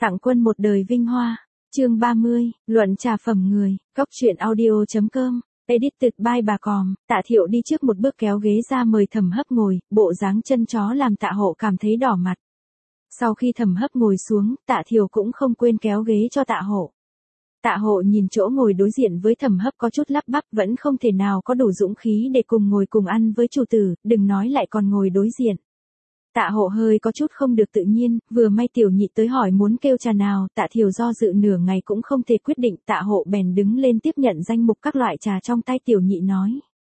Tặng quân một đời vinh hoa. Chương 30, luận trà phẩm người, góc truyện audio.com, edited by bà Còm. Tạ Thiệu đi trước một bước kéo ghế ra mời Thẩm Hấp ngồi, bộ dáng chân chó làm Tạ Hộ cảm thấy đỏ mặt. Sau khi Thẩm Hấp ngồi xuống, Tạ Thiệu cũng không quên kéo ghế cho Tạ Hộ. Tạ Hộ nhìn chỗ ngồi đối diện với Thẩm Hấp có chút lắp bắp, vẫn không thể nào có đủ dũng khí để cùng ngồi cùng ăn với chủ tử, đừng nói lại còn ngồi đối diện. Tạ Hộ hơi có chút không được tự nhiên, vừa may Tiểu Nhị tới hỏi muốn kêu trà nào, Tạ Thiều do dự nửa ngày cũng không thể quyết định, Tạ Hộ bèn đứng lên tiếp nhận danh mục các loại trà trong tay Tiểu Nhị nói.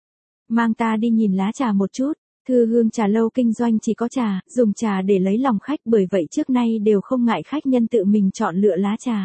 Mang ta đi nhìn lá trà một chút, Thư Hương Trà Lâu kinh doanh chỉ có trà, dùng trà để lấy lòng khách, bởi vậy trước nay đều không ngại khách nhân tự mình chọn lựa lá trà.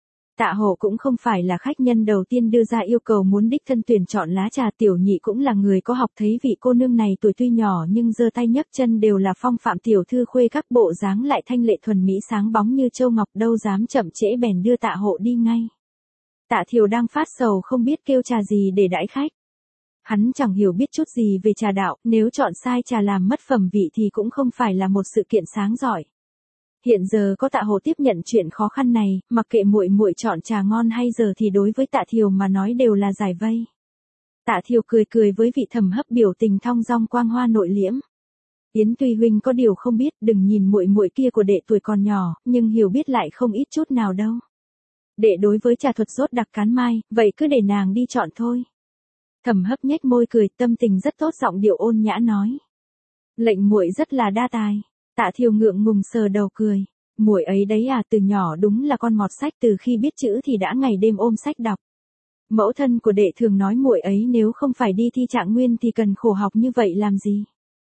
Tạ Hộ cũng không phải là khách nhân đầu tiên đưa ra yêu cầu muốn đích thân tuyển chọn lá trà, Tiểu Nhị cũng là người có học, thấy vị cô nương này tuổi tuy nhỏ nhưng giơ tay nhấc chân đều là phong phạm tiểu thư khuê các, bộ dáng lại thanh lệ thuần mỹ sáng bóng như châu ngọc, đâu dám chậm trễ bèn đưa Tạ Hộ đi ngay. Tạ Thiều đang phát sầu không biết kêu trà gì để đãi khách. Hắn chẳng hiểu biết chút gì về trà đạo, nếu chọn sai trà làm mất phẩm vị thì cũng không phải là một sự kiện sáng giỏi. Hiện giờ có Tạ Hộ tiếp nhận chuyện khó khăn này, mặc kệ muội muội chọn trà ngon hay giờ thì đối với Tạ Thiều mà nói đều là giải vây. Tạ Thiều cười cười với vị Thẩm Hấp, biểu tình thong dong quang hoa nội liễm. Yến Tuy huynh có điều không biết, đừng nhìn muội muội kia của đệ tuổi còn nhỏ, nhưng hiểu biết lại không ít chút nào đâu. Đệ đối với trà thuật rốt đặc cán mai, vậy cứ để nàng đi chọn thôi. Thẩm Hấp nhếch môi cười, tâm tình rất tốt, giọng điệu ôn nhã nói. Lệnh muội rất là đa tài. Tạ Thiều ngượng ngùng sờ đầu cười, muội ấy đấy à, từ nhỏ đúng là con mọt sách, từ khi biết chữ thì đã ngày đêm ôm sách đọc. Mẫu thân của đệ thường nói muội ấy nếu không phải đi thi trạng nguyên thì cần khổ học như vậy làm gì.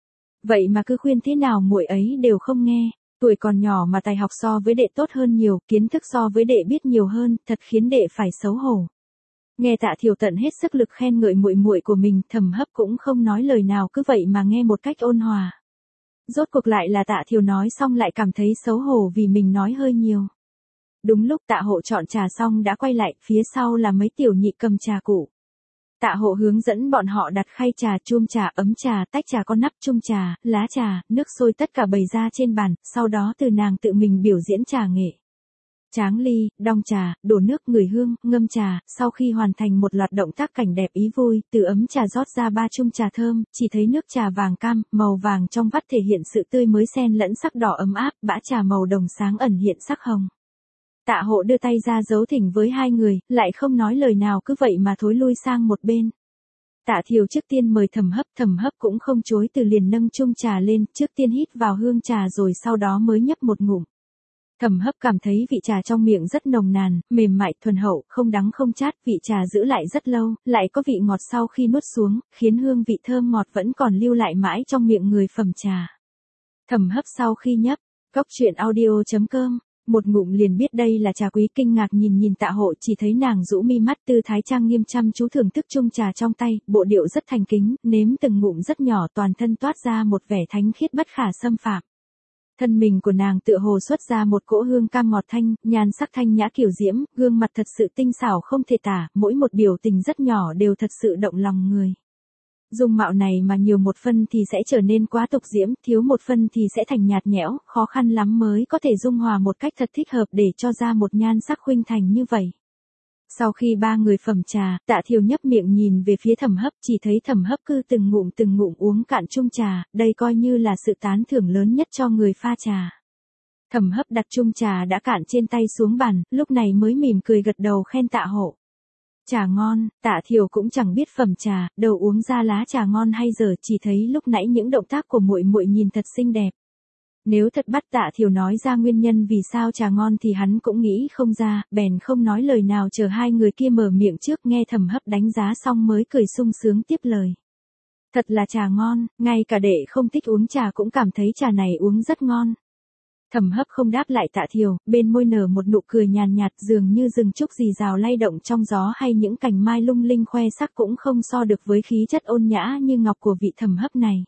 Vậy mà cứ khuyên thế nào muội ấy đều không nghe, tuổi còn nhỏ mà tài học so với đệ tốt hơn nhiều, kiến thức so với đệ biết nhiều hơn, thật khiến đệ phải xấu hổ. Nghe Tạ Thiều tận hết sức lực khen ngợi muội muội của mình, Thẩm Hấp cũng không nói lời nào, cứ vậy mà nghe một cách ôn hòa. Rốt cuộc lại là Tạ Thiều nói xong lại cảm thấy xấu hổ vì mình nói hơi nhiều. Đúng lúc Tạ Hộ chọn trà xong đã quay lại, phía sau là mấy tiểu nhị cầm trà cụ. Tạ Hộ hướng dẫn bọn họ đặt khay trà, chuông trà, ấm trà, tách trà có nắp, chung trà, lá trà, nước sôi tất cả bày ra trên bàn, sau đó từ nàng tự mình biểu diễn trà nghệ. Tráng ly, đong trà, đổ nước, ngửi hương, ngâm trà, sau khi hoàn thành một loạt động tác cảnh đẹp ý vui, từ ấm trà rót ra 3 chung trà thơm, chỉ thấy nước trà vàng cam, màu vàng trong vắt thể hiện sự tươi mới xen lẫn sắc đỏ ấm áp, bã trà màu đồng sáng ẩn hiện sắc hồng. Tạ Hộ đưa tay ra dấu thỉnh với hai người, lại không nói lời nào, cứ vậy mà thối lui sang một bên. Tạ Thiều trước tiên mời Thẩm Hấp cũng không chối từ, liền nâng chung trà lên, trước tiên hít vào hương trà rồi sau đó mới nhấp một ngụm. Thẩm Hấp cảm thấy vị trà trong miệng rất nồng nàn, mềm mại, thuần hậu, không đắng không chát, vị trà giữ lại rất lâu, lại có vị ngọt sau khi nuốt xuống, khiến hương vị thơm ngọt vẫn còn lưu lại mãi trong miệng người phẩm trà. Thẩm Hấp sau khi nhấp, góc truyện audio.com, một ngụm liền biết đây là trà quý, kinh ngạc nhìn Tạ Hộ, chỉ thấy nàng rũ mi mắt, tư thái trang nghiêm chăm chú thưởng thức chung trà trong tay, bộ điệu rất thành kính, nếm từng ngụm rất nhỏ, toàn thân toát ra một vẻ thánh khiết bất khả xâm phạm. Thân mình của nàng tựa hồ xuất ra một cỗ hương cam ngọt thanh, nhan sắc thanh nhã kiều diễm, gương mặt thật sự tinh xảo không thể tả, mỗi một biểu tình rất nhỏ đều thật sự động lòng người. Dung mạo này mà nhiều một phân thì sẽ trở nên quá tục diễm, thiếu một phân thì sẽ thành nhạt nhẽo, khó khăn lắm mới có thể dung hòa một cách thật thích hợp để cho ra một nhan sắc khuynh thành như vậy. Sau khi ba người phẩm trà, Tạ Thiều nhấp miệng nhìn về phía Thẩm Hấp, chỉ thấy Thẩm Hấp cứ từng ngụm uống cạn chung trà, đây coi như là sự tán thưởng lớn nhất cho người pha trà. Thẩm Hấp đặt chung trà đã cạn trên tay xuống bàn, lúc này mới mỉm cười gật đầu khen Tạ Hộ. Trà ngon, Tạ Thiều cũng chẳng biết phẩm trà, đâu uống ra lá trà ngon hay dở, chỉ thấy lúc nãy những động tác của muội muội nhìn thật xinh đẹp. Nếu thật bắt Tạ Thiều nói ra nguyên nhân vì sao trà ngon thì hắn cũng nghĩ không ra, bèn không nói lời nào chờ hai người kia mở miệng trước, nghe Thẩm Hấp đánh giá xong mới cười sung sướng tiếp lời. Thật là trà ngon, ngay cả đệ không thích uống trà cũng cảm thấy trà này uống rất ngon. Thẩm Hấp không đáp lại Tạ Thiều, bên môi nở một nụ cười nhàn nhạt, dường như rừng trúc rì rào lay động trong gió hay những cành mai lung linh khoe sắc cũng không so được với khí chất ôn nhã như ngọc của vị Thẩm Hấp này.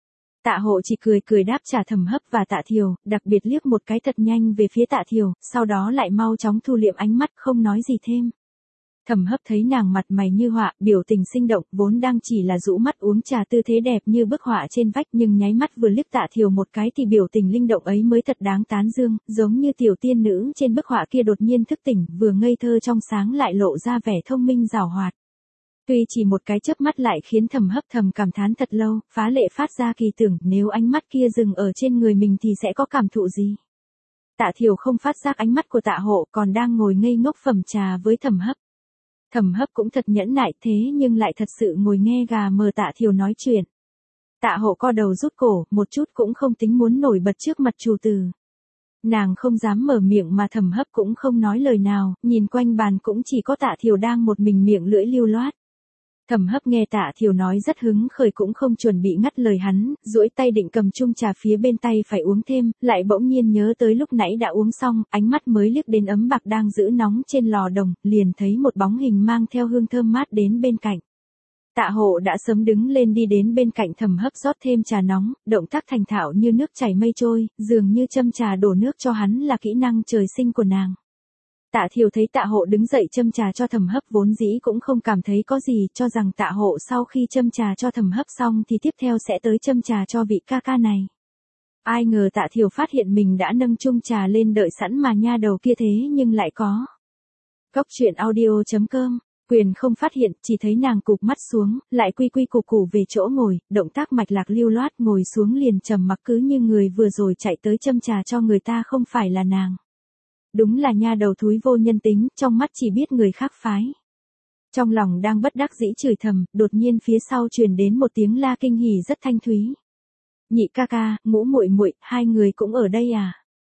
Tạ Hộ chỉ cười đáp trả Thẩm Hấp và Tạ Thiều, đặc biệt liếc một cái thật nhanh về phía Tạ Thiều, sau đó lại mau chóng thu liệm ánh mắt, không nói gì thêm. Thẩm Hấp thấy nàng mặt mày như họa, biểu tình sinh động, vốn đang chỉ là rũ mắt uống trà tư thế đẹp như bức họa trên vách, nhưng nháy mắt vừa liếc Tạ Thiều một cái thì biểu tình linh động ấy mới thật đáng tán dương, giống như tiểu tiên nữ trên bức họa kia đột nhiên thức tỉnh, vừa ngây thơ trong sáng lại lộ ra vẻ thông minh giàu hoạt. Tuy chỉ một cái chớp mắt lại khiến Thẩm Hấp thầm cảm thán thật lâu, phá lệ phát ra kỳ tưởng, nếu ánh mắt kia dừng ở trên người mình thì sẽ có cảm thụ gì. Tạ Thiều không phát giác ánh mắt của Tạ Hộ, còn đang ngồi ngây ngốc phẩm trà với Thẩm Hấp. Thẩm Hấp cũng thật nhẫn nại, thế nhưng lại thật sự ngồi nghe gà mờ Tạ Thiều nói chuyện. Tạ Hộ co đầu rút cổ, một chút cũng không tính muốn nổi bật trước mặt chủ tử. Nàng không dám mở miệng mà Thẩm Hấp cũng không nói lời nào, nhìn quanh bàn cũng chỉ có Tạ Thiều đang một mình miệng lưỡi lưu loát. Thẩm Hấp nghe Tạ Thiều nói rất hứng khởi cũng không chuẩn bị ngắt lời hắn, duỗi tay định cầm chung trà phía bên tay phải uống thêm, lại bỗng nhiên nhớ tới lúc nãy đã uống xong, ánh mắt mới liếc đến ấm bạc đang giữ nóng trên lò đồng, liền thấy một bóng hình mang theo hương thơm mát đến bên cạnh. Tạ Hộ đã sớm đứng lên đi đến bên cạnh Thẩm Hấp rót thêm trà nóng, động tác thành thạo như nước chảy mây trôi, dường như châm trà đổ nước cho hắn là kỹ năng trời sinh của nàng. Tạ Thiều thấy Tạ Hộ đứng dậy châm trà cho Thẩm Hấp vốn dĩ cũng không cảm thấy có gì, cho rằng Tạ Hộ sau khi châm trà cho Thẩm Hấp xong thì tiếp theo sẽ tới châm trà cho vị ca ca này. Ai ngờ Tạ Thiều phát hiện mình đã nâng chung trà lên đợi sẵn mà nha đầu kia thế nhưng lại có. Cốc truyện audio.com, Quyền không phát hiện, chỉ thấy nàng cụp mắt xuống, lại quy quy củ củ về chỗ ngồi, động tác mạch lạc lưu loát ngồi xuống liền trầm mặc cứ như người vừa rồi chạy tới châm trà cho người ta không phải là nàng. Đúng là nha đầu thúi vô nhân tính, trong mắt chỉ biết người khác phái. Trong lòng đang bất đắc dĩ chửi thầm, đột nhiên phía sau truyền đến một tiếng la kinh hỉ rất thanh thúy. Nhị ca ca, Ngũ muội muội, hai người cũng ở đây à?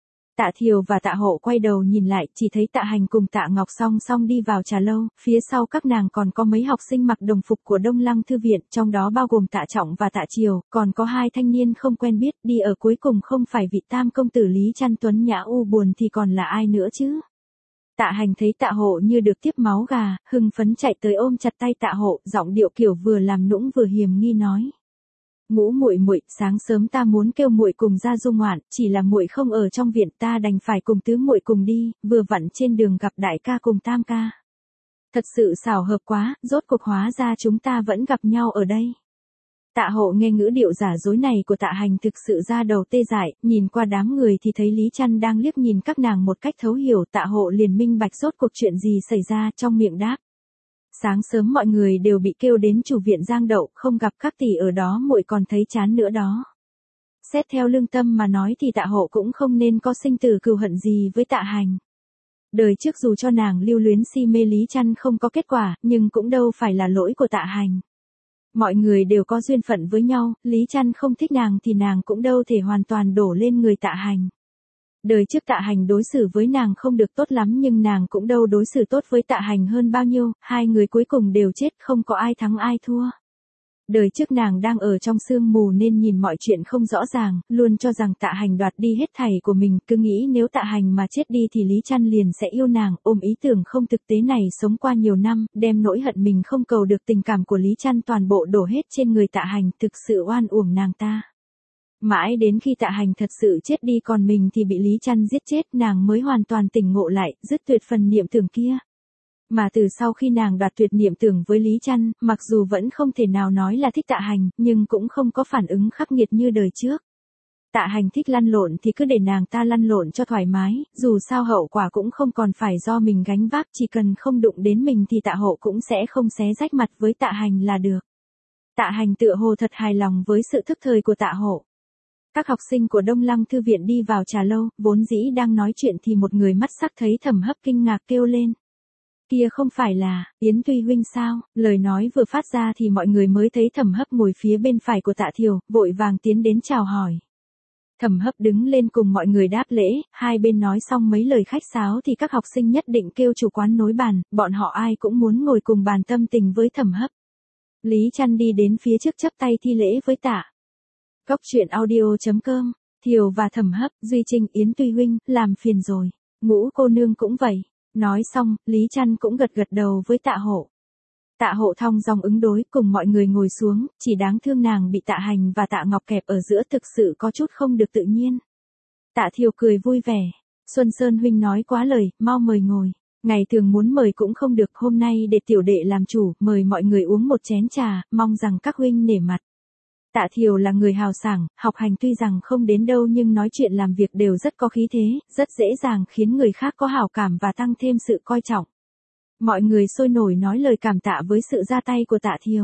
Tạ Thiều và Tạ Hộ quay đầu nhìn lại, chỉ thấy Tạ Hành cùng Tạ Ngọc song song đi vào trà lâu, phía sau các nàng còn có mấy học sinh mặc đồng phục của Đông Lăng Thư viện, trong đó bao gồm Tạ Trọng và Tạ Triều, còn có hai thanh niên không quen biết, đi ở cuối cùng không phải vị tam công tử Lý Trăn tuấn nhã u buồn thì còn là ai nữa chứ? Tạ Hành thấy Tạ Hộ như được tiếp máu gà, hưng phấn chạy tới ôm chặt tay Tạ Hộ, giọng điệu kiểu vừa làm nũng vừa hiềm nghi nói. Ngũ muội muội, sáng sớm ta muốn kêu muội cùng ra du ngoạn, chỉ là muội không ở trong viện, ta đành phải cùng tứ muội cùng đi, vừa vặn trên đường gặp đại ca cùng tam ca. Thật sự xảo hợp quá, rốt cuộc hóa ra chúng ta vẫn gặp nhau ở đây. Tạ Hộ nghe ngữ điệu giả dối này của Tạ Hành thực sự ra đầu tê dại, nhìn qua đám người thì thấy Lý Trăn đang liếc nhìn các nàng một cách thấu hiểu, Tạ Hộ liền minh bạch rốt cuộc chuyện gì xảy ra, trong miệng đáp. Sáng sớm mọi người đều bị kêu đến chủ viện Giang Đậu, không gặp các tỷ ở đó muội còn thấy chán nữa đó. Xét theo lương tâm mà nói thì Tạ Hộ cũng không nên có sinh tử cừu hận gì với Tạ Hành. Đời trước dù cho nàng lưu luyến si mê Lý Trăn không có kết quả, nhưng cũng đâu phải là lỗi của Tạ Hành. Mọi người đều có duyên phận với nhau, Lý Trăn không thích nàng thì nàng cũng đâu thể hoàn toàn đổ lên người Tạ Hành. Đời trước Tạ Hành đối xử với nàng không được tốt lắm nhưng nàng cũng đâu đối xử tốt với Tạ Hành hơn bao nhiêu, hai người cuối cùng đều chết không có ai thắng ai thua. Đời trước nàng đang ở trong sương mù nên nhìn mọi chuyện không rõ ràng, luôn cho rằng Tạ Hành đoạt đi hết thảy của mình, cứ nghĩ nếu Tạ Hành mà chết đi thì Lý Trăn liền sẽ yêu nàng, ôm ý tưởng không thực tế này sống qua nhiều năm, đem nỗi hận mình không cầu được tình cảm của Lý Trăn toàn bộ đổ hết trên người Tạ Hành, thực sự oan uổng nàng ta. Mãi đến khi Tạ Hành thật sự chết đi còn mình thì bị Lý Trăn giết chết nàng mới hoàn toàn tỉnh ngộ lại, dứt tuyệt phần niệm tưởng kia. Mà từ sau khi nàng đoạt tuyệt niệm tưởng với Lý Trăn, mặc dù vẫn không thể nào nói là thích Tạ Hành, nhưng cũng không có phản ứng khắc nghiệt như đời trước. Tạ Hành thích lăn lộn thì cứ để nàng ta lăn lộn cho thoải mái, dù sao hậu quả cũng không còn phải do mình gánh vác, chỉ cần không đụng đến mình thì Tạ Hộ cũng sẽ không xé rách mặt với Tạ Hành là được. Tạ Hành tựa hồ thật hài lòng với sự thức thời của Tạ Hộ. Các học sinh của Đông Lăng Thư viện đi vào trà lâu, vốn dĩ đang nói chuyện thì một người mắt sắc thấy Thẩm Hấp kinh ngạc kêu lên. Kia không phải là, Yến Tuy huynh sao? Lời nói vừa phát ra thì mọi người mới thấy Thẩm Hấp ngồi phía bên phải của Tạ Thiều, vội vàng tiến đến chào hỏi. Thẩm Hấp đứng lên cùng mọi người đáp lễ, hai bên nói xong mấy lời khách sáo thì các học sinh nhất định kêu chủ quán nối bàn, bọn họ ai cũng muốn ngồi cùng bàn tâm tình với Thẩm Hấp. Lý Trăn đi đến phía trước chắp tay thi lễ với Tạ. Cốc truyện audio.com, Thiều và Thẩm Hấp, Duy Trinh, Yến Tuy huynh, làm phiền rồi. Ngũ cô nương cũng vậy. Nói xong, Lý Trăn cũng gật gật đầu với Tạ Hộ. Tạ Hộ thong dong ứng đối cùng mọi người ngồi xuống, chỉ đáng thương nàng bị Tạ Hành và Tạ Ngọc kẹp ở giữa thực sự có chút không được tự nhiên. Tạ Thiều cười vui vẻ. Xuân Sơn huynh nói quá lời, mau mời ngồi. Ngày thường muốn mời cũng không được, hôm nay để tiểu đệ làm chủ, mời mọi người uống một chén trà, mong rằng các huynh nể mặt. Tạ Thiều là người hào sảng, học hành tuy rằng không đến đâu nhưng nói chuyện làm việc đều rất có khí thế, rất dễ dàng khiến người khác có hảo cảm và tăng thêm sự coi trọng. Mọi người sôi nổi nói lời cảm tạ với sự ra tay của Tạ Thiều.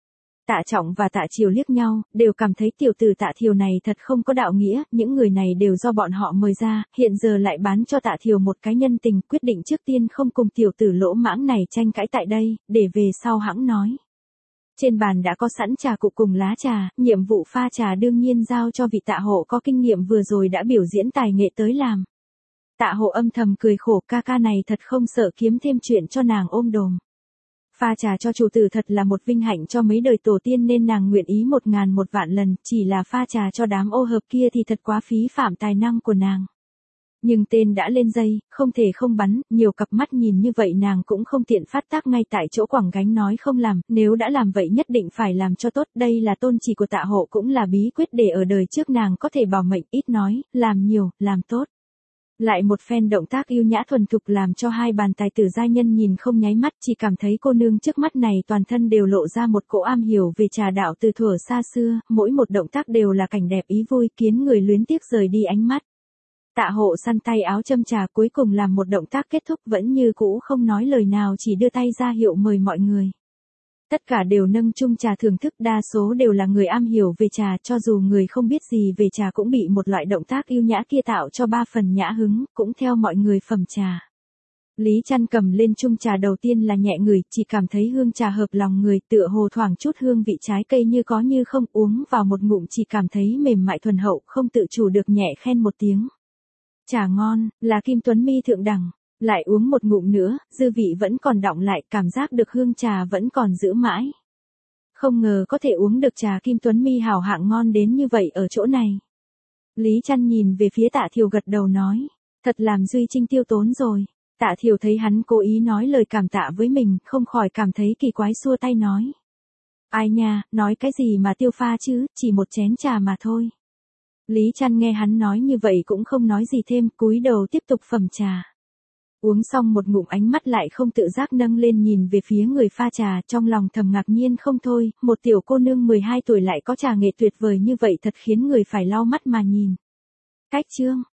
Tạ Trọng và Tạ Triều liếc nhau, đều cảm thấy tiểu tử Tạ Thiều này thật không có đạo nghĩa, những người này đều do bọn họ mời ra, hiện giờ lại bán cho Tạ Thiều một cái nhân tình, quyết định trước tiên không cùng tiểu tử lỗ mãng này tranh cãi tại đây, để về sau hãng nói. Trên bàn đã có sẵn trà cụ cùng lá trà, nhiệm vụ pha trà đương nhiên giao cho vị Tạ Hộ có kinh nghiệm vừa rồi đã biểu diễn tài nghệ tới làm. Tạ Hộ âm thầm cười khổ, ca ca này thật không sợ kiếm thêm chuyện cho nàng ôm đồm. Pha trà cho chủ tử thật là một vinh hạnh cho mấy đời tổ tiên nên nàng nguyện ý 1000 lần, chỉ là pha trà cho đám ô hợp kia thì thật quá phí phạm tài năng của nàng. Nhưng tên đã lên dây, không thể không bắn, nhiều cặp mắt nhìn như vậy nàng cũng không tiện phát tác ngay tại chỗ quẳng gánh nói không làm, nếu đã làm vậy nhất định phải làm cho tốt, đây là tôn chỉ của Tạ Hộ cũng là bí quyết để ở đời trước nàng có thể bảo mệnh, ít nói, làm nhiều, làm tốt. Lại một phen động tác yêu nhã thuần thục làm cho hai bàn tài tử giai nhân nhìn không nháy mắt, chỉ cảm thấy cô nương trước mắt này toàn thân đều lộ ra một cỗ am hiểu về trà đạo từ thuở xa xưa, mỗi một động tác đều là cảnh đẹp ý vui khiến người luyến tiếc rời đi ánh mắt. Tạ Hộ săn tay áo châm trà cuối cùng làm một động tác kết thúc vẫn như cũ không nói lời nào chỉ đưa tay ra hiệu mời mọi người. Tất cả đều nâng chung trà thưởng thức, đa số đều là người am hiểu về trà, cho dù người không biết gì về trà cũng bị một loại động tác yêu nhã kia tạo cho 3 phần nhã hứng, cũng theo mọi người phẩm trà. Lý Trăn cầm lên chung trà đầu tiên là nhẹ ngửi, chỉ cảm thấy hương trà hợp lòng người, tựa hồ thoảng chút hương vị trái cây như có như không, uống vào một ngụm chỉ cảm thấy mềm mại thuần hậu, không tự chủ được nhẹ khen một tiếng. Trà ngon, là Kim Tuấn Mi thượng đẳng. Lại uống một ngụm nữa, dư vị vẫn còn đọng lại, cảm giác được hương trà vẫn còn giữ mãi. Không ngờ có thể uống được trà Kim Tuấn Mi hảo hạng ngon đến như vậy ở chỗ này. Lý Trăn nhìn về phía Tạ Thiều gật đầu nói, thật làm Duy Trinh tiêu tốn rồi. Tạ Thiều thấy hắn cố ý nói lời cảm tạ với mình, không khỏi cảm thấy kỳ quái xua tay nói. Ai nha, nói cái gì mà tiêu pha chứ, chỉ một chén trà mà thôi. Lý Trăn nghe hắn nói như vậy cũng không nói gì thêm, cúi đầu tiếp tục phẩm trà. Uống xong một ngụm ánh mắt lại không tự giác nâng lên nhìn về phía người pha trà, trong lòng thầm ngạc nhiên không thôi, một tiểu cô nương 12 tuổi lại có trà nghệ tuyệt vời như vậy thật khiến người phải lau mắt mà nhìn. Cách chương